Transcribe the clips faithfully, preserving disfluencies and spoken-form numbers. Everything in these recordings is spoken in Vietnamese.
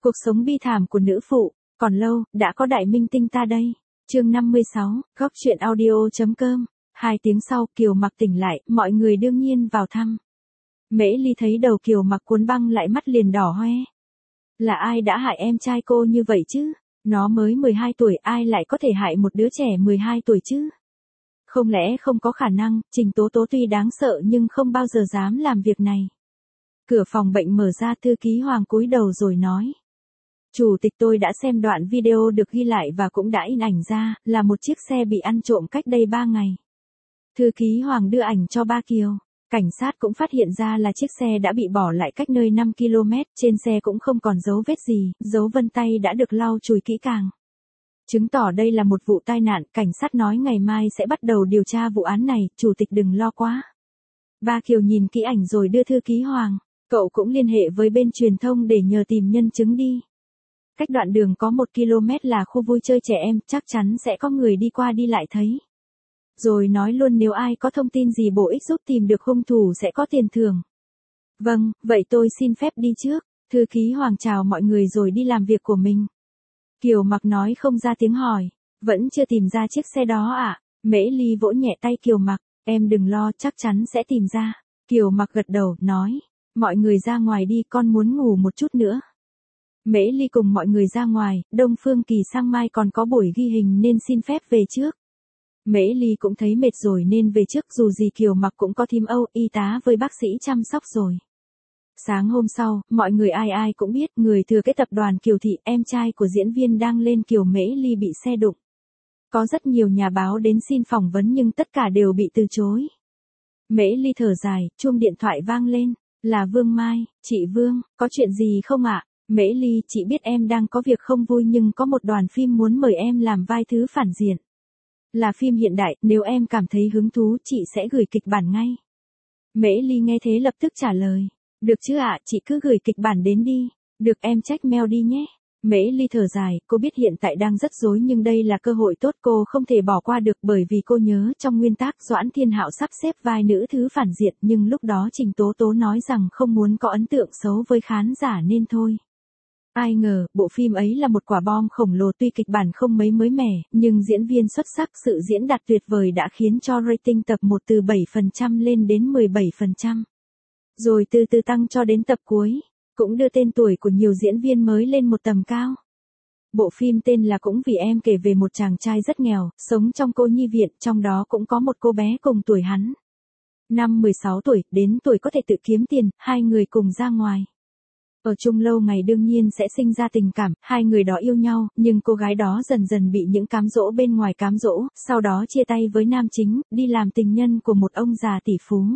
Cuộc sống bi thảm của nữ phụ, còn lâu, đã có đại minh tinh ta đây. Chương năm mươi sáu, góc truyện audio.com. Hai tiếng sau, Kiều Mặc tỉnh lại, mọi người đương nhiên vào thăm. Mễ Ly thấy đầu Kiều Mặc cuốn băng lại mắt liền đỏ hoe. Là ai đã hại em trai cô như vậy chứ? Nó mới mười hai tuổi, ai lại có thể hại một đứa trẻ mười hai tuổi chứ? Không lẽ không có khả năng, Trình Tố Tố tuy đáng sợ nhưng không bao giờ dám làm việc này. Cửa phòng bệnh mở ra, thư ký Hoàng cúi đầu rồi nói. Chủ tịch, tôi đã xem đoạn video được ghi lại và cũng đã in ảnh ra, là một chiếc xe bị ăn trộm cách đây ba ngày. Thư ký Hoàng đưa ảnh cho ba Kiều. Cảnh sát cũng phát hiện ra là chiếc xe đã bị bỏ lại cách nơi năm ki lô mét, trên xe cũng không còn dấu vết gì, dấu vân tay đã được lau chùi kỹ càng. Chứng tỏ đây là một vụ tai nạn, cảnh sát nói ngày mai sẽ bắt đầu điều tra vụ án này, chủ tịch đừng lo quá. Ba Kiều nhìn kỹ ảnh rồi đưa thư ký Hoàng, cậu cũng liên hệ với bên truyền thông để nhờ tìm nhân chứng đi. Cách đoạn đường có một ki lô mét là khu vui chơi trẻ em, chắc chắn sẽ có người đi qua đi lại thấy. Rồi nói luôn nếu ai có thông tin gì bổ ích giúp tìm được hung thủ sẽ có tiền thưởng. Vâng, vậy tôi xin phép đi trước. Thư ký Hoàng chào mọi người rồi đi làm việc của mình. Kiều Mặc nói không ra tiếng hỏi. Vẫn chưa tìm ra chiếc xe đó à? Mễ Ly vỗ nhẹ tay Kiều Mặc. Em đừng lo, chắc chắn sẽ tìm ra. Kiều Mặc gật đầu, nói. Mọi người ra ngoài đi, con muốn ngủ một chút nữa. Mễ Ly cùng mọi người ra ngoài, Đông Phương Kỳ sang mai còn có buổi ghi hình nên xin phép về trước. Mễ Ly cũng thấy mệt rồi nên về trước, dù gì Kiều Mặc cũng có thím Âu, y tá với bác sĩ chăm sóc rồi. Sáng hôm sau, mọi người ai ai cũng biết người thừa kế tập đoàn Kiều Thị, em trai của diễn viên đang lên Kiều Mễ Ly bị xe đụng. Có rất nhiều nhà báo đến xin phỏng vấn nhưng tất cả đều bị từ chối. Mễ Ly thở dài, chuông điện thoại vang lên, là Vương Mai. Chị Vương, có chuyện gì không ạ? Mễ Ly, chị biết em đang có việc không vui nhưng có một đoàn phim muốn mời em làm vai thứ phản diện. Là phim hiện đại, nếu em cảm thấy hứng thú chị sẽ gửi kịch bản ngay. Mễ Ly nghe thế lập tức trả lời. Được chứ ạ, chị cứ gửi kịch bản đến đi. Được, em check mail đi nhé. Mễ Ly thở dài, cô biết hiện tại đang rất rối nhưng đây là cơ hội tốt cô không thể bỏ qua được bởi vì cô nhớ trong nguyên tác Doãn Thiên Hạo sắp xếp vai nữ thứ phản diện nhưng lúc đó Trình Tố Tố nói rằng không muốn có ấn tượng xấu với khán giả nên thôi. Ai ngờ, bộ phim ấy là một quả bom khổng lồ, tuy kịch bản không mấy mới mẻ, nhưng diễn viên xuất sắc, sự diễn đạt tuyệt vời đã khiến cho rating tập một từ bảy phần trăm lên đến mười bảy phần trăm. Rồi từ từ tăng cho đến tập cuối, cũng đưa tên tuổi của nhiều diễn viên mới lên một tầm cao. Bộ phim tên là Cũng Vì Em, kể về một chàng trai rất nghèo, sống trong cô nhi viện, trong đó cũng có một cô bé cùng tuổi hắn. Năm mười sáu tuổi, đến tuổi có thể tự kiếm tiền, hai người cùng ra ngoài. Ở chung lâu ngày đương nhiên sẽ sinh ra tình cảm, hai người đó yêu nhau, nhưng cô gái đó dần dần bị những cám dỗ bên ngoài cám dỗ, sau đó chia tay với nam chính, đi làm tình nhân của một ông già tỷ phú.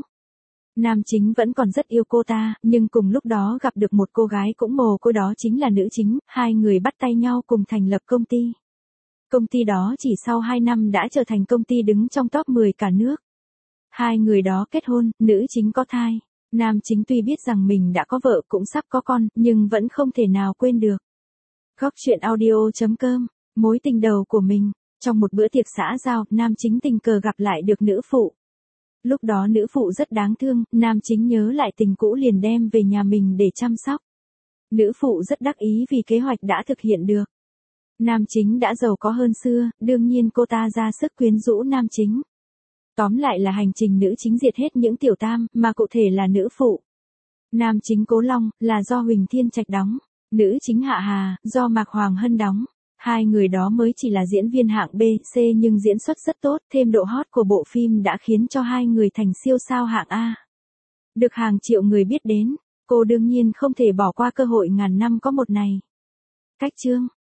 Nam chính vẫn còn rất yêu cô ta, nhưng cùng lúc đó gặp được một cô gái cũng mồ côi, đó chính là nữ chính, hai người bắt tay nhau cùng thành lập công ty. Công ty đó chỉ sau hai năm đã trở thành công ty đứng trong top mười cả nước. Hai người đó kết hôn, nữ chính có thai. Nam chính tuy biết rằng mình đã có vợ cũng sắp có con, nhưng vẫn không thể nào quên được. Góc truyện audio.com, mối tình đầu của mình. Trong một bữa tiệc xã giao, nam chính tình cờ gặp lại được nữ phụ. Lúc đó nữ phụ rất đáng thương, nam chính nhớ lại tình cũ liền đem về nhà mình để chăm sóc. Nữ phụ rất đắc ý vì kế hoạch đã thực hiện được. Nam chính đã giàu có hơn xưa, đương nhiên cô ta ra sức quyến rũ nam chính. Tóm lại là hành trình nữ chính diệt hết những tiểu tam, mà cụ thể là nữ phụ. Nam chính Cố Long, là do Huỳnh Thiên Trạch đóng. Nữ chính Hạ Hà, do Mạc Hoàng Hân đóng. Hai người đó mới chỉ là diễn viên hạng B, C nhưng diễn xuất rất tốt, thêm độ hot của bộ phim đã khiến cho hai người thành siêu sao hạng A. Được hàng triệu người biết đến, cô đương nhiên không thể bỏ qua cơ hội ngàn năm có một này. Cách chương